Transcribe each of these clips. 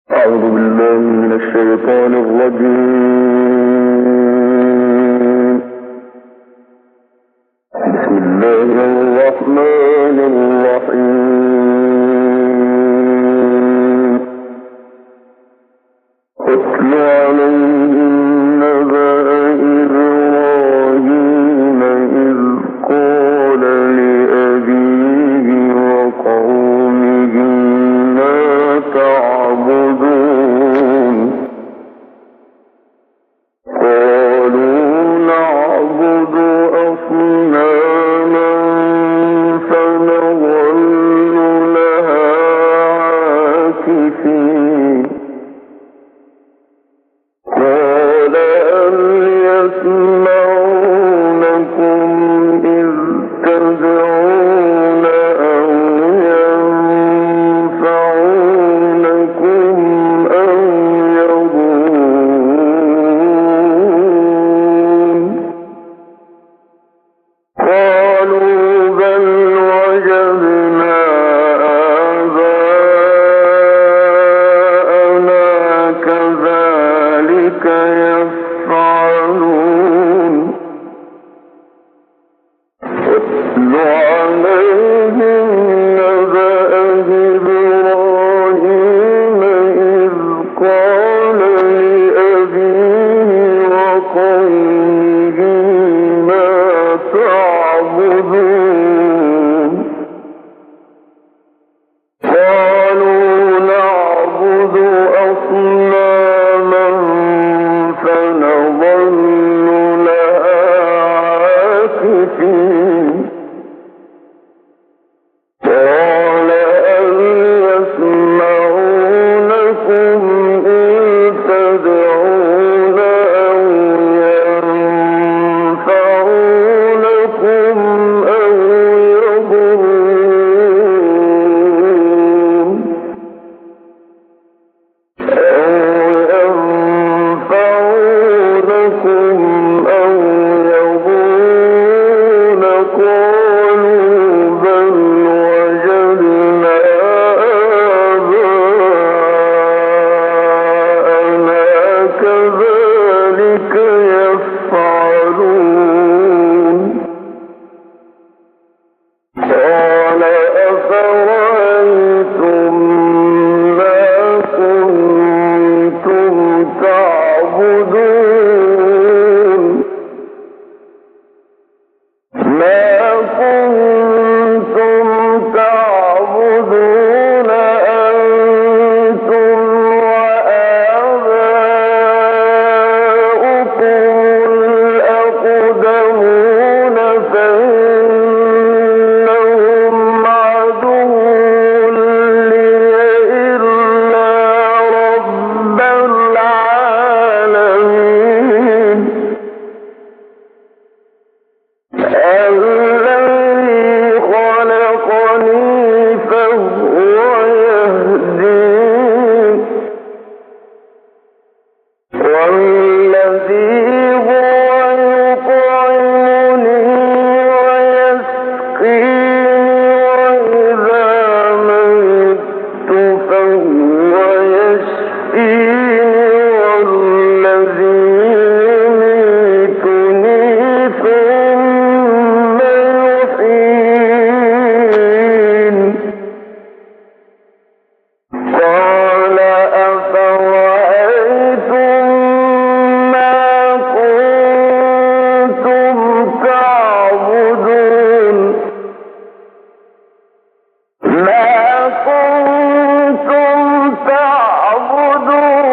أعوذ بالله من الشيطان الرجيم. بسم الله الرحمن الرحيم. اتل عليهم نبأ إبراهيم إذ قال لأبيه وقومه ما تعبدون قالوا نعبد أصناما فنظل لها عاكفين قال هل يسمعونكم إذ تدعون أو ينفعونكم أو يضرون قالوا بل وجدنا آباءنا كذلك يفعلون واتل عليهم نبأ إبراهيم إذ قال لأبيه وقومه ما تعبدون قالوا نعبد أصناما فنظل لها عاكفين قال هل يسمعونكم إذ تدعون أو ينفعونكم أو يضرون قالوا بل وجدنا آباءنا كذلك يفعلون قال أفرأيتم ما كنتم تعبدون ما كنتم تعبدون أنتم وآباؤكم الأقدمون فإنهم عدو لي إلا رب العالمين الذي خلقني فهو يهدين والذي هو يطعمني ويسقيني وإذا مت فهو يشفيني والذي يميتني ثم يحيين قال أفرأيتم ما كنتم تعبدون ما كنتم تعبدون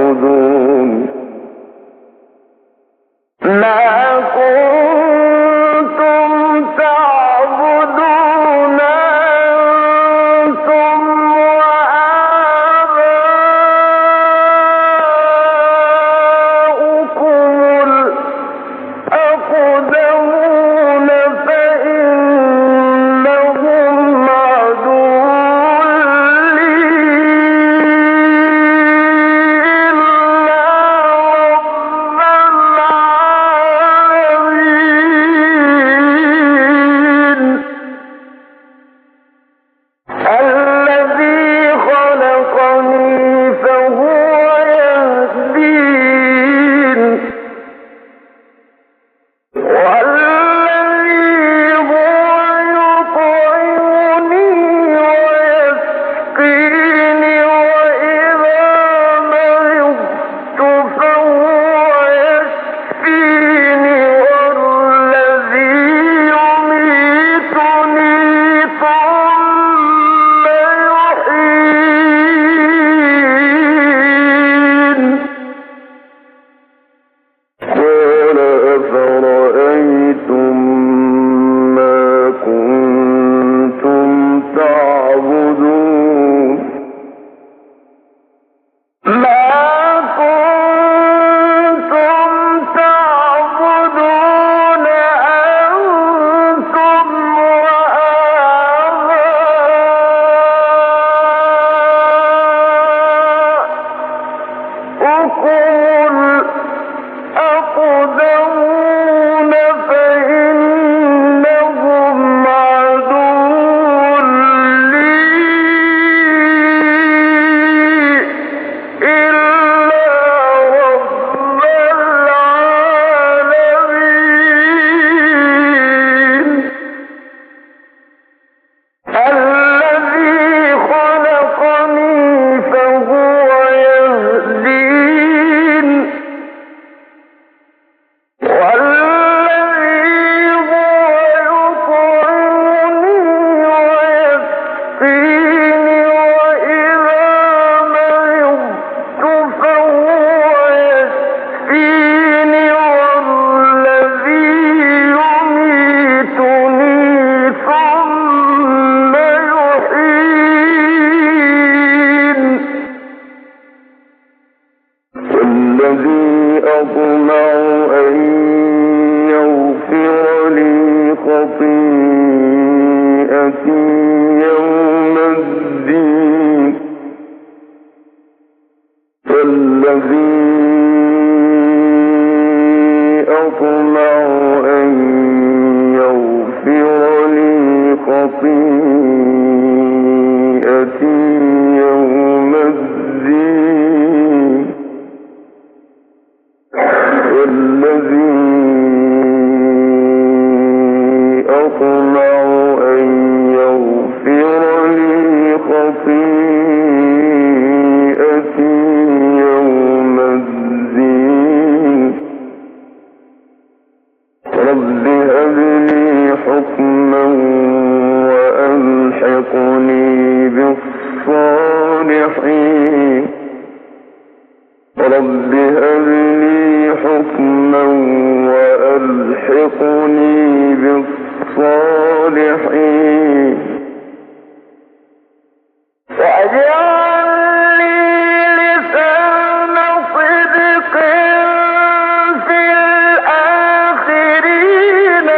تعبدون ما كنتم تعبدون أنتم وآباؤكم الأقدمون فإنهم عدو لي إلا رب العالمين الذي خلقني فهو يهدين والذي هو يطعمني ويسقيني وإذا مرضت فهو يشفيني والذي يميتني ثم يحيين قال أفرأيتم ما كنتم تعبدون ما كنتم تعبدون أنتم وآباؤكم الأقدمون فإنهم عدو لي إلا رب العالمين الذي خلقني فهو يهدين والذي هو يطعمني ويسقيني وإذا مرضت فهو يشفيني والذي يميتني ثم يحيين والذي أطمع أن يغفر لي خطيئتي يوم الدين والذي أطمع أن يغفر لي خطيئتي يوم الدين والذي أطمع أن يغفر لي خطيئتي يوم الدين رب هب لي حكما وألحقني بالصالحين رب هب لي حكما وألحقني بالصالحين واجعل لي لسان صدق في الآخرين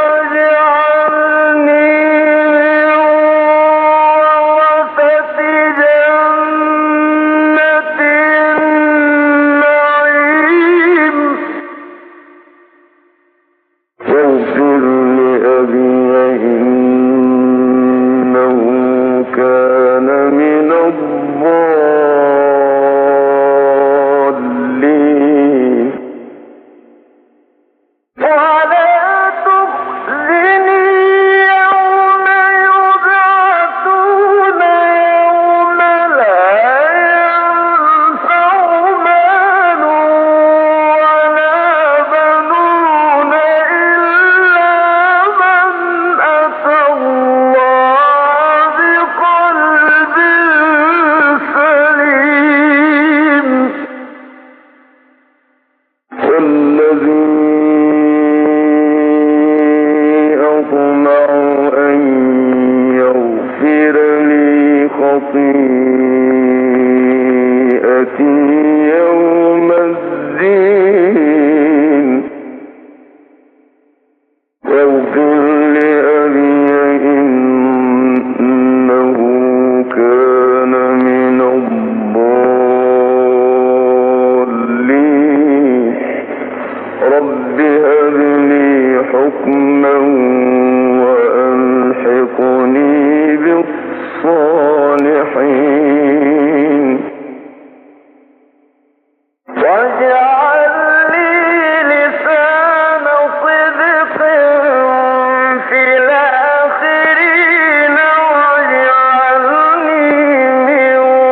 واجعلني من ورثة جنة النعيم رب هب لي حكما وألحقني بالصالحين واجعل لي لسان صدق في الآخرين واجعلني من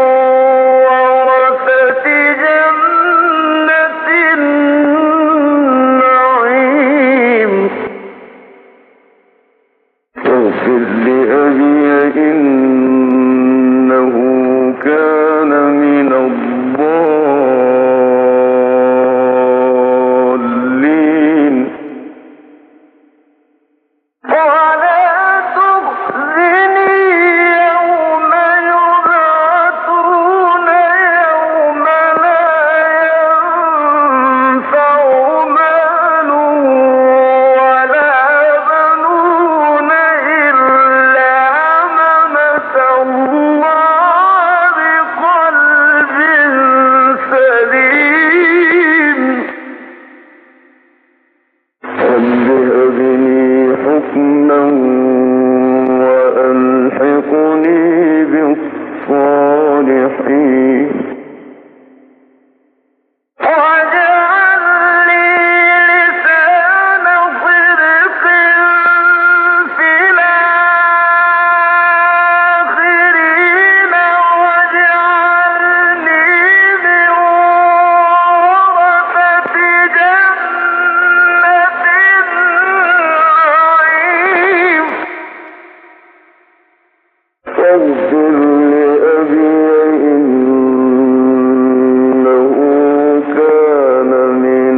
ورثة جنة النعيم واغفر لأبي إنه كان من الضالين ولا تخزني يوم يبعثون يوم لا ينفع مال ولا بنون إلا من أتى الله بقلب سليم رب هب لي حكما وألحقني بالصالحين واجعل لي لسان صدق في الآخرين واجعلني من ورثة جنة النعيم واغفر لأبي إنه كان من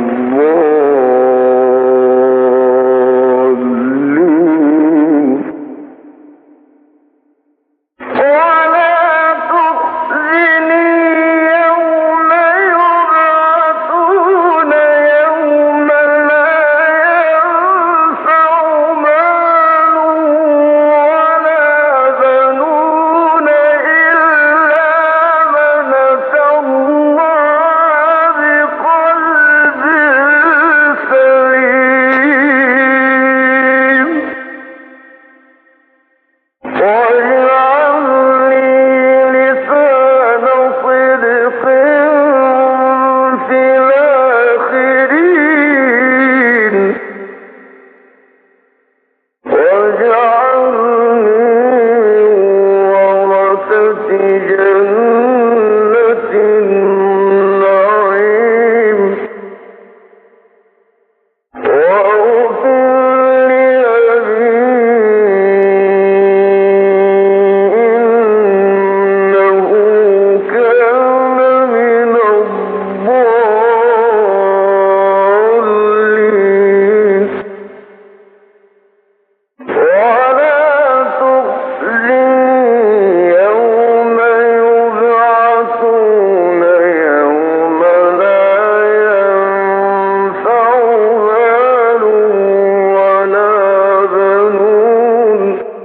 الضالين ولا تخزني يوم يبعثون يوم لا ينفع مال ولا بنون إلا من أتى الله بقلب سليم واجعل لي لسان صدق في الآخرين واجعلني ورثة جنة النعيم واغفر لأبي إنه كان من الضالين ولا تخزني يوم يبعثون يوم لا ينفع مال ولا بنون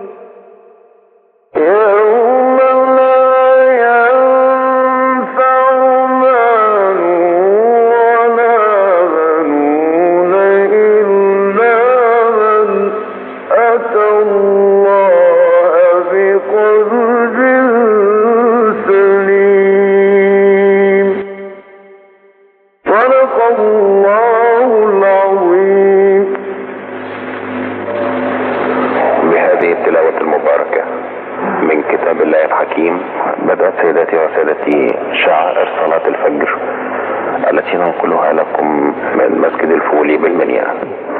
يوم لا ينفع مال ولا بنون إلا من أتى الله بقلب سليم صدق الله العظيم. بهذه التلاوة المباركة من كتاب الله الحكيم بدأت سيداتي وسادتي شعائر صلاة الفجر التي ننقلها لكم من مسجد الفولي بالمنيا.